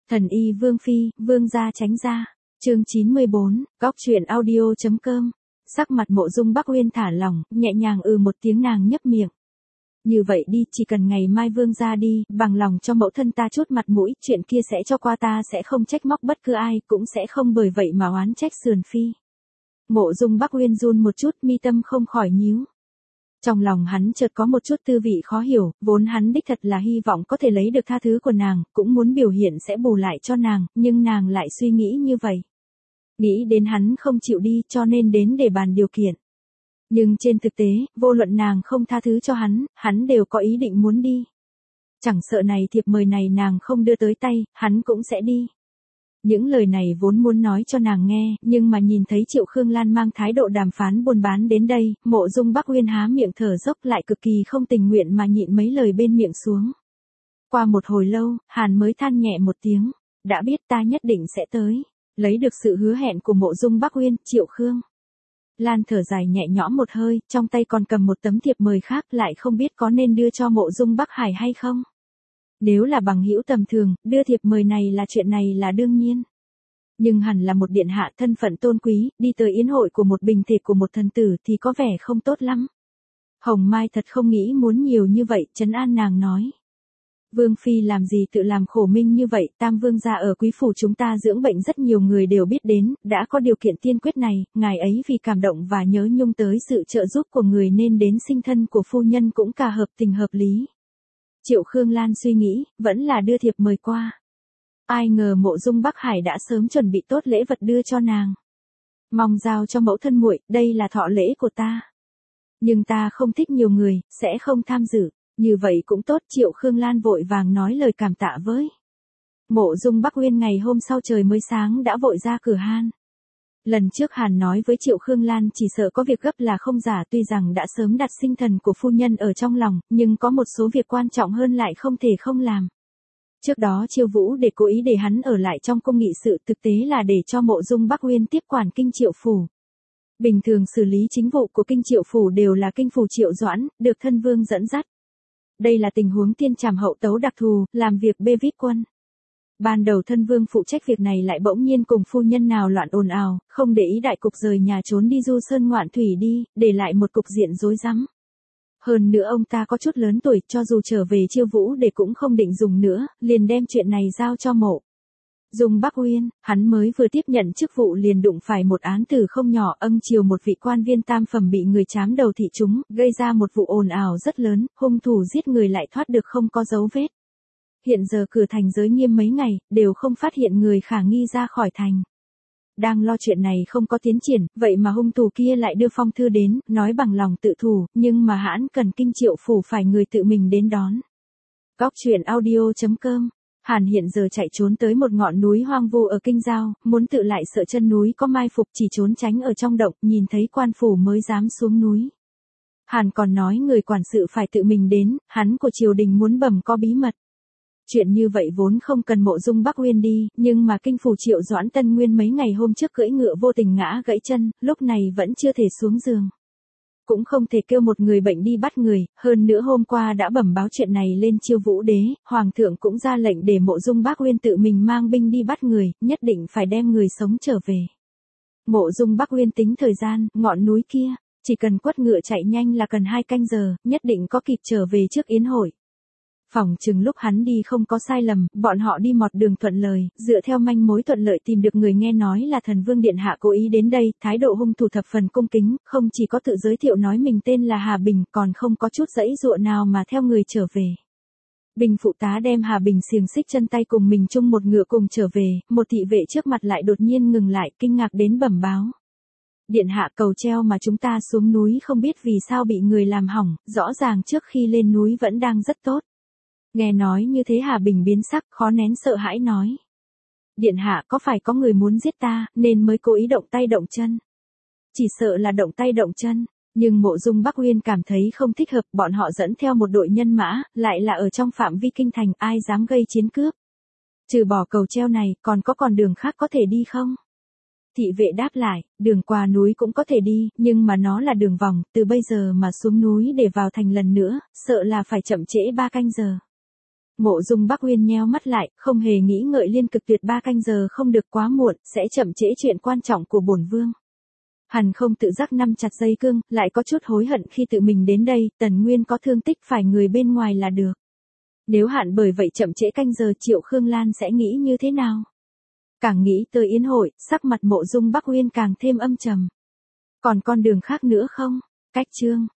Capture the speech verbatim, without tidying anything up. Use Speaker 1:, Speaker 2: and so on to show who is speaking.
Speaker 1: Thần y Vương Phi, Vương gia tránh ra. Chương chín mươi bốn, góc truyện audio.com. Sắc mặt Mộ Dung Bắc Uyên thả lỏng, nhẹ nhàng ừ một tiếng, nàng nhấp miệng. Như vậy đi, chỉ cần ngày mai Vương gia đi, bằng lòng cho mẫu thân ta chút mặt mũi, chuyện kia sẽ cho qua, ta sẽ không trách móc bất cứ ai, cũng sẽ không bởi vậy mà oán trách Sườn Phi. Mộ Dung Bắc Uyên run một chút, mi tâm không khỏi nhíu. Trong lòng hắn chợt có một chút tư vị khó hiểu, vốn hắn đích thật là hy vọng có thể lấy được tha thứ của nàng, cũng muốn biểu hiện sẽ bù lại cho nàng, nhưng nàng lại suy nghĩ như vậy. Nghĩ đến hắn không chịu đi cho nên đến để bàn điều kiện. Nhưng trên thực tế, vô luận nàng không tha thứ cho hắn, hắn đều có ý định muốn đi. Chẳng sợ này thiệp mời này nàng không đưa tới tay, hắn cũng sẽ đi. Những lời này vốn muốn nói cho nàng nghe, nhưng mà nhìn thấy Triệu Khương Lan mang thái độ đàm phán buôn bán đến đây, Mộ Dung Bắc Uyên há miệng thở dốc, lại cực kỳ không tình nguyện mà nhịn mấy lời bên miệng xuống. Qua một hồi lâu, Hàn mới than nhẹ một tiếng, đã biết ta nhất định sẽ tới, lấy được sự hứa hẹn của Mộ Dung Bắc Uyên. Triệu Khương Lan thở dài nhẹ nhõm một hơi, trong tay còn cầm một tấm thiệp mời khác, lại không biết có nên đưa cho Mộ Dung Bắc Hải hay không. Nếu là bằng hữu tầm thường, đưa thiệp mời này là chuyện này là đương nhiên. Nhưng hẳn là một điện hạ thân phận tôn quý, đi tới yến hội của một bình thể của một thần tử thì có vẻ không tốt lắm. Hồng Mai thật không nghĩ muốn nhiều như vậy, trấn an nàng nói. Vương Phi làm gì tự làm khổ minh như vậy, Tam Vương gia ở quý phủ chúng ta dưỡng bệnh rất nhiều người đều biết đến, đã có điều kiện tiên quyết này, ngài ấy vì cảm động và nhớ nhung tới sự trợ giúp của người nên đến sinh thân của phu nhân cũng cả hợp tình hợp lý. Triệu Khương Lan suy nghĩ, vẫn là đưa thiệp mời qua. Ai ngờ Mộ Dung Bắc Hải đã sớm chuẩn bị tốt lễ vật đưa cho nàng. Mong giao cho mẫu thân muội, đây là thọ lễ của ta. Nhưng ta không thích nhiều người, sẽ không tham dự. Như vậy cũng tốt. Triệu Khương Lan vội vàng nói lời cảm tạ với. Mộ Dung Bắc Uyên ngày hôm sau trời mới sáng đã vội ra cửa han. Lần trước Hàn nói với Triệu Khương Lan chỉ sợ có việc gấp là không giả, tuy rằng đã sớm đặt sinh thần của phu nhân ở trong lòng, nhưng có một số việc quan trọng hơn lại không thể không làm. Trước đó Chiêu Vũ để cố ý để hắn ở lại trong cung nghị sự, thực tế là để cho Mộ Dung Bắc Uyên tiếp quản kinh Triệu phủ. Bình thường xử lý chính vụ của kinh Triệu phủ đều là kinh phủ Triệu Doãn, được thân vương dẫn dắt. Đây là tình huống tiên trảm hậu tấu đặc thù, làm việc bê vít quân. Ban đầu thân vương phụ trách việc này lại bỗng nhiên cùng phu nhân nào loạn ồn ào, không để ý đại cục, rời nhà trốn đi du sơn ngoạn thủy đi, để lại một cục diện rối rắm. Hơn nữa ông ta có chút lớn tuổi, cho dù trở về Chiêu Vũ để cũng không định dùng nữa, liền đem chuyện này giao cho Mộ Dung Bắc Uyên. Hắn mới vừa tiếp nhận chức vụ liền đụng phải một án tử không nhỏ, âng chiều một vị quan viên tam phẩm bị người chám đầu thị trúng, gây ra một vụ ồn ào rất lớn, hung thủ giết người lại thoát được không có dấu vết. Hiện giờ cửa thành giới nghiêm mấy ngày, đều không phát hiện người khả nghi ra khỏi thành. Đang lo chuyện này không có tiến triển, vậy mà hung thủ kia lại đưa phong thư đến, nói bằng lòng tự thủ, nhưng mà hãn cần kinh Triệu phủ phải người tự mình đến đón. Góc truyện audio.com. Hàn hiện giờ chạy trốn tới một ngọn núi hoang vu ở kinh giao, muốn tự lại sợ chân núi có mai phục, chỉ trốn tránh ở trong động, nhìn thấy quan phủ mới dám xuống núi. Hàn còn nói người quản sự phải tự mình đến, hắn của triều đình muốn bẩm có bí mật. Chuyện như vậy vốn không cần Mộ Dung Bắc Uyên đi, nhưng mà kinh phủ Triệu Doãn Tân Nguyên mấy ngày hôm trước cưỡi ngựa vô tình ngã gãy chân, lúc này vẫn chưa thể xuống giường. Cũng không thể kêu một người bệnh đi bắt người, hơn nữa hôm qua đã bẩm báo chuyện này lên Chiêu Vũ đế, hoàng thượng cũng ra lệnh để Mộ Dung Bắc Uyên tự mình mang binh đi bắt người, nhất định phải đem người sống trở về. Mộ Dung Bắc Uyên tính thời gian, ngọn núi kia, chỉ cần quất ngựa chạy nhanh là cần hai canh giờ, nhất định có kịp trở về trước yến hội. Phỏng chừng lúc hắn đi không có sai lầm, bọn họ đi mọt đường thuận lời, dựa theo manh mối thuận lợi tìm được người, nghe nói là thần vương điện hạ cố ý đến đây, thái độ hung thủ thập phần cung kính, không chỉ có tự giới thiệu nói mình tên là Hà Bình, còn không có chút dãy dụa nào mà theo người trở về. Bình phụ tá đem Hà Bình xiềng xích chân tay cùng mình chung một ngựa cùng trở về, một thị vệ trước mặt lại đột nhiên ngừng lại, kinh ngạc đến bẩm báo. Điện hạ, cầu treo mà chúng ta xuống núi không biết vì sao bị người làm hỏng, rõ ràng trước khi lên núi vẫn đang rất tốt. Nghe nói như thế Hà Bình biến sắc, khó nén sợ hãi nói. Điện hạ, có phải có người muốn giết ta, nên mới cố ý động tay động chân? Chỉ sợ là động tay động chân, nhưng Mộ Dung Bắc Uyên cảm thấy không thích hợp, bọn họ dẫn theo một đội nhân mã, lại là ở trong phạm vi kinh thành, ai dám gây chiến cướp? Trừ bỏ cầu treo này, còn có con đường khác có thể đi không? Thị vệ đáp lại, đường qua núi cũng có thể đi, nhưng mà nó là đường vòng, từ bây giờ mà xuống núi để vào thành lần nữa, sợ là phải chậm trễ ba canh giờ. Mộ Dung Bắc Uyên nheo mắt lại, không hề nghĩ ngợi liên cực tuyệt ba canh giờ không được quá muộn, sẽ chậm trễ chuyện quan trọng của bổn vương. Hắn không tự giác nắm chặt dây cương, lại có chút hối hận khi tự mình đến đây, Tần Nguyên có thương tích phải người bên ngoài là được. Nếu hạn bởi vậy chậm trễ canh giờ Triệu Khương Lan sẽ nghĩ như thế nào? Càng nghĩ tới yến hội, sắc mặt Mộ Dung Bắc Uyên càng thêm âm trầm. Còn con đường khác nữa không? Cách chương